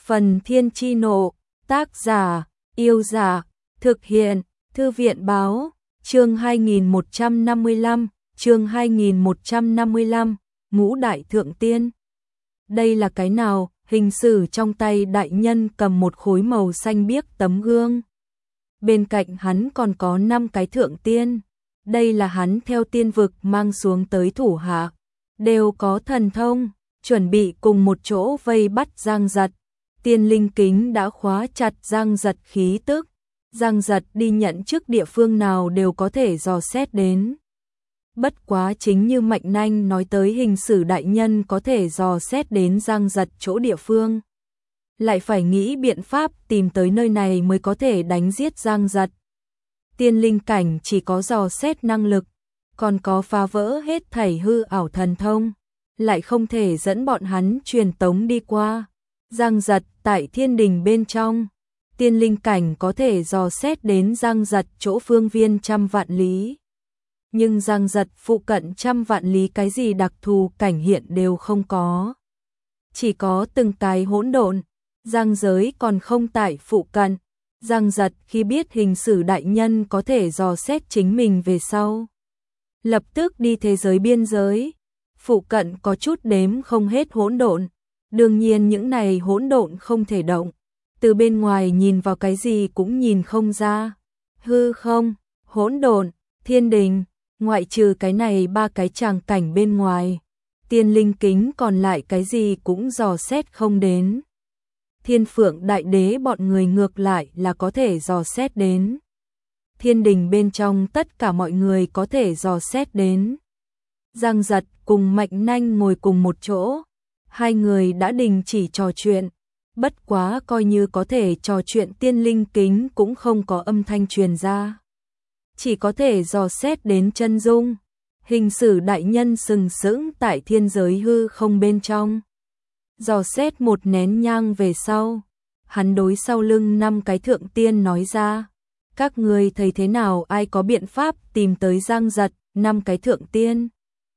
Phần Thiên Chi Nộ, tác giả, Yêu Giả, thực hiện, Thư viện Báo, chương 2155, Ngũ Đại Thượng Tiên. Đây là cái nào? Hình sử trong tay đại nhân cầm một khối màu xanh biếc tấm gương. Bên cạnh hắn còn có 5 cái thượng tiên. Đây là hắn theo tiên vực mang xuống tới thủ hạ, đều có thần thông, chuẩn bị cùng một chỗ vây bắt Giang Giật. Tiên linh kính đã khóa chặt Giang Giật khí tức. Giang Giật đi nhận chức địa phương nào đều có thể dò xét đến. Bất quá chính như Mạnh Nanh nói tới, hình sử đại nhân có thể dò xét đến Giang Giật chỗ địa phương, lại phải nghĩ biện pháp tìm tới nơi này mới có thể đánh giết Giang Giật. Tiên linh cảnh chỉ có dò xét năng lực, còn có phá vỡ hết thảy hư ảo thần thông, lại không thể dẫn bọn hắn truyền tống đi qua. Giang Giật tại thiên đình bên trong, tiên linh cảnh có thể dò xét đến Giang Giật chỗ phương viên 100 vạn lý. Nhưng Giang Giật phụ cận 100 vạn lý cái gì đặc thù cảnh hiện đều không có. Chỉ có từng cái hỗn độn, giang giới còn không tại phụ cận. Giang Giật khi biết hình sử đại nhân có thể dò xét chính mình về sau, lập tức đi thế giới biên giới. Phụ cận có chút đếm không hết hỗn độn. Đương nhiên những này hỗn độn không thể động, từ bên ngoài nhìn vào cái gì cũng nhìn không ra. Hư không, hỗn độn, thiên đình, ngoại trừ cái này 3 cái tràng cảnh bên ngoài, tiên linh kính còn lại cái gì cũng dò xét không đến. Thiên Phượng Đại Đế bọn người ngược lại là có thể dò xét đến. Thiên đình bên trong tất cả mọi người có thể dò xét đến. Giang Giật cùng Mạnh Nanh ngồi cùng một chỗ. Hai người đã đình chỉ trò chuyện, bất quá coi như có thể trò chuyện, tiên linh kính cũng không có âm thanh truyền ra, chỉ có thể dò xét đến chân dung. Hình sử đại nhân sừng sững tại thiên giới hư không bên trong, dò xét một nén nhang về sau, hắn đối sau lưng 5 cái thượng tiên nói ra: các người thấy thế nào, ai có biện pháp tìm tới Giang Giật? 5 cái thượng tiên,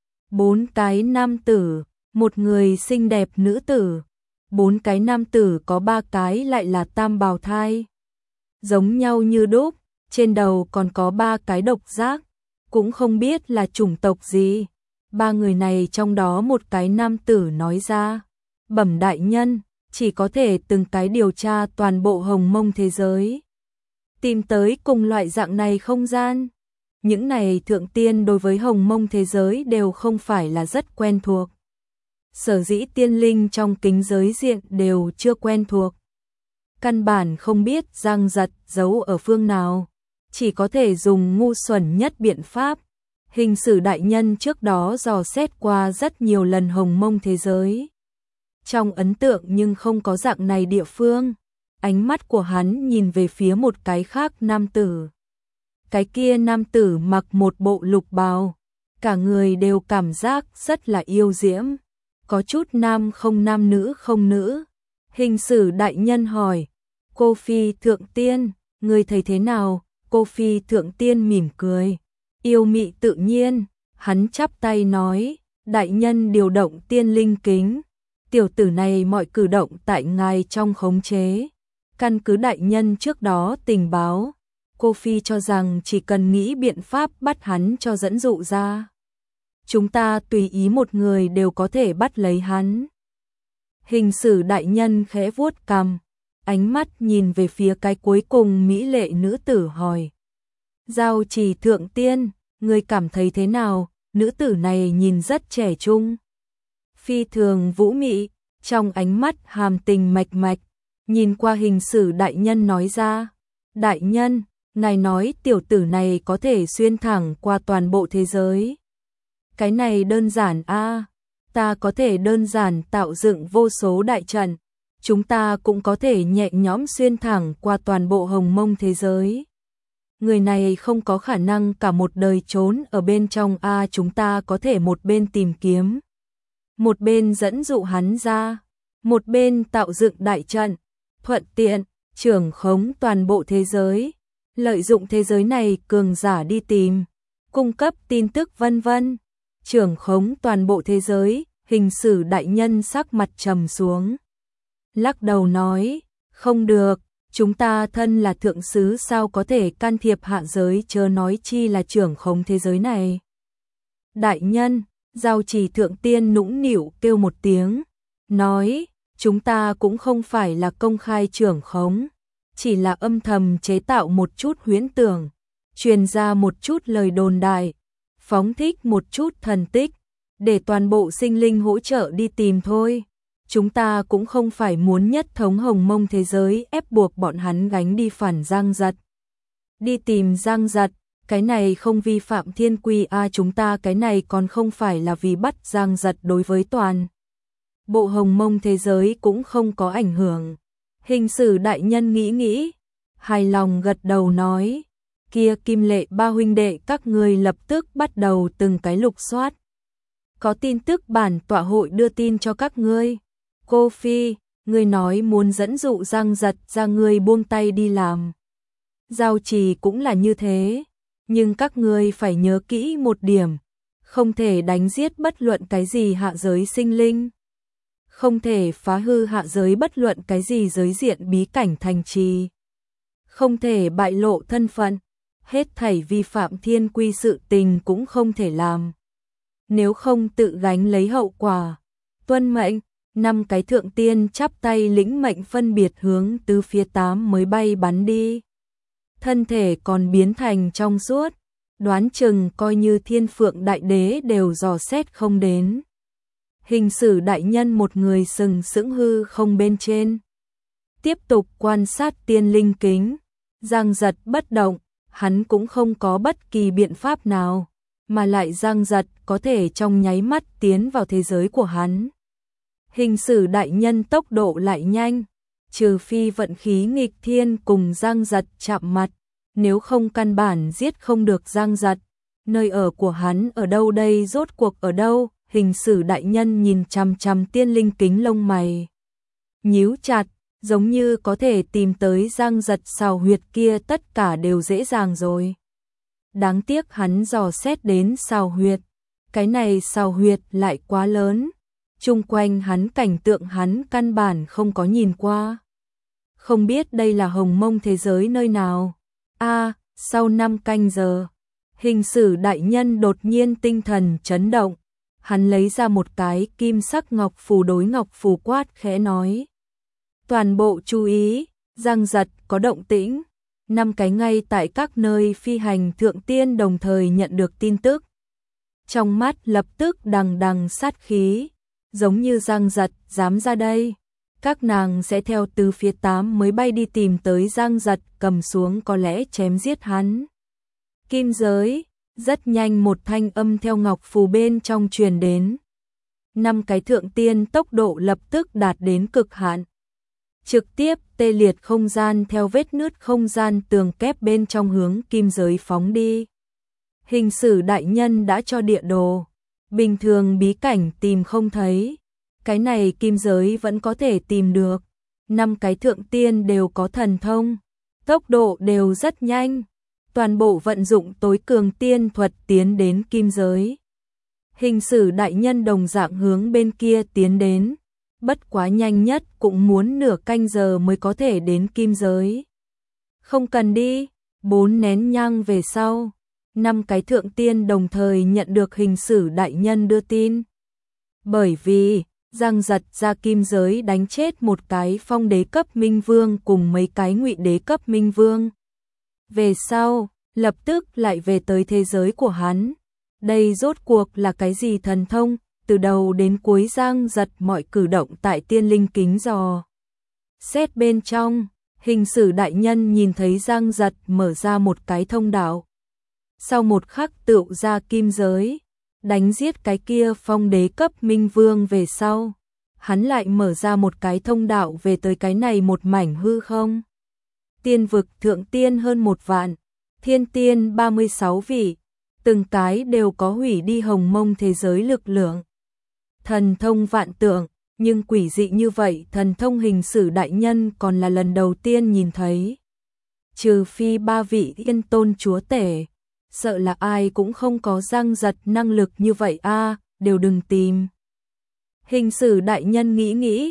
4 cái nam tử, một người xinh đẹp nữ tử. 4 cái nam tử có 3 cái lại là tam bào thai, giống nhau như đúc, trên đầu còn có 3 cái độc giác, cũng không biết là chủng tộc gì. 3 người này trong đó một cái nam tử nói ra: bẩm đại nhân, chỉ có thể từng cái điều tra toàn bộ Hồng Mông thế giới, tìm tới cùng loại dạng này không gian. Những này thượng tiên đối với Hồng Mông thế giới đều không phải là rất quen thuộc. Sở dĩ tiên linh trong kính giới diện đều chưa quen thuộc, căn bản không biết Giang Giật giấu ở phương nào, chỉ có thể dùng ngu xuẩn nhất biện pháp. Hình sử đại nhân trước đó dò xét qua rất nhiều lần Hồng Mông thế giới, trong ấn tượng nhưng không có dạng này địa phương. Ánh mắt của hắn nhìn về phía một cái khác nam tử. Cái kia nam tử mặc một bộ lục bào, cả người đều cảm giác rất là yêu diễm, có chút nam không nam, nữ không nữ. Hình sử đại nhân hỏi: cô phi thượng tiên, người thấy thế nào? Cô phi thượng tiên mỉm cười, yêu mị tự nhiên. Hắn chắp tay nói: đại nhân điều động tiên linh kính, tiểu tử này mọi cử động tại ngài trong khống chế. Căn cứ đại nhân trước đó tình báo, cô phi cho rằng chỉ cần nghĩ biện pháp bắt hắn cho dẫn dụ ra, chúng ta tùy ý một người đều có thể bắt lấy hắn. Hình sử đại nhân khẽ vuốt cằm, ánh mắt nhìn về phía cái cuối cùng mỹ lệ nữ tử hỏi: Giao Trì thượng tiên, người cảm thấy thế nào? Nữ tử này nhìn rất trẻ trung, phi thường vũ mị, trong ánh mắt hàm tình mạch mạch, nhìn qua hình sử đại nhân nói ra: đại nhân, ngài nói tiểu tử này có thể xuyên thẳng qua toàn bộ thế giới. Cái này đơn giản a, ta có thể đơn giản tạo dựng vô số đại trận, chúng ta cũng có thể nhẹ nhõm xuyên thẳng qua toàn bộ Hồng Mông thế giới. Người này không có khả năng cả một đời trốn ở bên trong a, chúng ta có thể một bên tìm kiếm, một bên dẫn dụ hắn ra, một bên tạo dựng đại trận, thuận tiện trưởng khống toàn bộ thế giới, lợi dụng thế giới này cường giả đi tìm, cung cấp tin tức vân vân. Trưởng khống toàn bộ thế giới. Hình sử đại nhân sắc mặt trầm xuống. lắc đầu nói, không được, chúng ta thân là thượng sứ sao có thể can thiệp hạ giới, chớ nói chi là trưởng khống thế giới này. Đại nhân, Giao Trì thượng tiên nũng nịu kêu một tiếng, nói, chúng ta cũng không phải là công khai trưởng khống, chỉ là âm thầm chế tạo một chút huyễn tưởng, truyền ra một chút lời đồn đại, phóng thích một chút thần tích, để toàn bộ sinh linh hỗ trợ đi tìm thôi. Chúng ta cũng không phải muốn nhất thống hồng mông thế giới ép buộc bọn hắn gánh đi phản Giang Giật. Đi tìm Giang Giật, cái này không vi phạm thiên quy chúng ta cái này còn không phải là vì bắt Giang Giật, đối với toàn bộ hồng mông thế giới cũng không có ảnh hưởng. Hình sử đại nhân nghĩ nghĩ, hài lòng gật đầu nói, kia Kim Lệ ba huynh đệ các ngươi lập tức bắt đầu từng cái lục soát. Có tin tức bản tọa hội đưa tin cho các ngươi. Cô Phi, ngươi nói muốn dẫn dụ Giang Giật ra, ngươi buông tay đi làm. Giao Trì cũng là như thế, nhưng các ngươi phải nhớ kỹ một điểm, không thể đánh giết bất luận cái gì hạ giới sinh linh, không thể phá hư hạ giới bất luận cái gì giới diện bí cảnh thành trì, không thể bại lộ thân phận, hết thảy vi phạm thiên quy sự tình cũng không thể làm. Nếu không tự gánh lấy hậu quả. Tuân mệnh. 5 cái thượng tiên chắp tay lĩnh mệnh phân biệt hướng từ phía 8 mới bay bắn đi. Thân thể còn biến thành trong suốt, đoán chừng coi như Thiên Phượng Đại Đế đều dò xét không đến. Hình sử đại nhân một người sừng sững hư không bên trên, tiếp tục quan sát tiên linh kính. Giang Giật bất động, hắn cũng không có bất kỳ biện pháp nào, mà lại Giang Giật có thể trong nháy mắt tiến vào thế giới của hắn. Hình sử đại nhân tốc độ lại nhanh, trừ phi vận khí nghịch thiên cùng Giang Giật chạm mặt, nếu không căn bản giết không được Giang Giật. Nơi ở của hắn ở đâu đây, rốt cuộc ở đâu? Hình sử đại nhân nhìn chằm chằm tiên linh kính, lông mày nhíu chặt, giống như có thể tìm tới Giang Giật sào huyệt kia tất cả đều dễ dàng rồi. Đáng tiếc hắn dò xét đến sào huyệt, cái này sào huyệt lại quá lớn, chung quanh hắn cảnh tượng hắn căn bản không có nhìn qua. Không biết đây là hồng mông thế giới nơi nào. Sau 5 canh giờ, hình sử đại nhân đột nhiên tinh thần chấn động, hắn lấy ra một cái kim sắc ngọc phù, đối ngọc phù quát khẽ nói. Toàn bộ chú ý, Giang Giật có động tĩnh. 5 cái ngay tại các nơi phi hành thượng tiên đồng thời nhận được tin tức. Trong mắt lập tức đằng đằng sát khí, giống như Giang Giật dám ra đây, các nàng sẽ theo từ phía 8 mới bay đi tìm tới Giang Giật, cầm xuống có lẽ chém giết hắn. Kim giới, rất nhanh một thanh âm theo ngọc phù bên trong truyền đến. 5 cái thượng tiên tốc độ lập tức đạt đến cực hạn, trực tiếp tê liệt không gian, theo vết nứt không gian tường kép bên trong hướng kim giới phóng đi. Hình sử đại nhân đã cho địa đồ, bình thường bí cảnh tìm không thấy, cái này kim giới vẫn có thể tìm được. 5 cái thượng tiên đều có thần thông, tốc độ đều rất nhanh, toàn bộ vận dụng tối cường tiên thuật tiến đến kim giới. Hình sử đại nhân đồng dạng hướng bên kia tiến đến, bất quá nhanh nhất cũng muốn nửa canh giờ mới có thể đến kim giới. Không cần đi. 4 nén nhang về sau, 5 cái thượng tiên đồng thời nhận được hình sử đại nhân đưa tin. Bởi vì Giang Giật ra kim giới đánh chết một cái phong đế cấp minh vương cùng mấy cái ngụy đế cấp minh vương. Về sau, lập tức lại về tới thế giới của hắn. Đây rốt cuộc là cái gì thần thông? Từ đầu đến cuối Giang Giật mọi cử động tại tiên linh kính dò xét bên trong. Hình sử đại nhân nhìn thấy Giang Giật mở ra một cái thông đạo, sau một khắc tựu ra kim giới, đánh giết cái kia phong đế cấp minh vương. Về sau, hắn lại mở ra một cái thông đạo về tới cái này một mảnh hư không. Tiên vực thượng tiên hơn 1 vạn, thiên tiên 36 vị, từng cái đều có hủy đi hồng mông thế giới lực lượng. Thần thông vạn tượng, nhưng quỷ dị như vậy thần thông hình sử đại nhân còn là lần đầu tiên nhìn thấy. Trừ phi 3 vị Yên Tôn chúa tể, sợ là ai cũng không có Giang Giật năng lực như vậy đều đừng tìm. Hình sử đại nhân nghĩ nghĩ,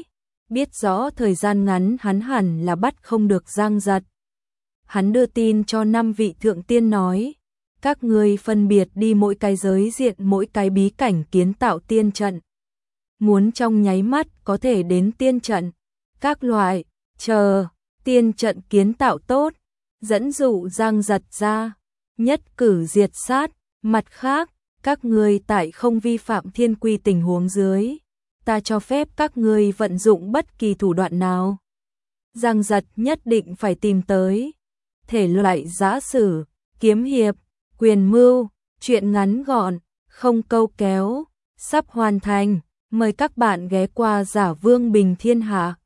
biết rõ thời gian ngắn hắn hẳn là bắt không được Giang Giật. Hắn đưa tin cho 5 vị thượng tiên nói, các ngươi phân biệt đi mỗi cái giới diện mỗi cái bí cảnh kiến tạo tiên trận. Muốn trong nháy mắt có thể đến tiên trận, các loại, chờ, tiên trận kiến tạo tốt, dẫn dụ Giang Giật ra, nhất cử diệt sát, mặt khác, các ngươi tại không vi phạm thiên quy tình huống dưới, ta cho phép các ngươi vận dụng bất kỳ thủ đoạn nào. Giang Giật nhất định phải tìm tới, thể loại giã sử, kiếm hiệp, quyền mưu, truyện ngắn gọn, không câu kéo, sắp hoàn thành, mời các bạn ghé qua Giả Vương Bình Thiên Hạ.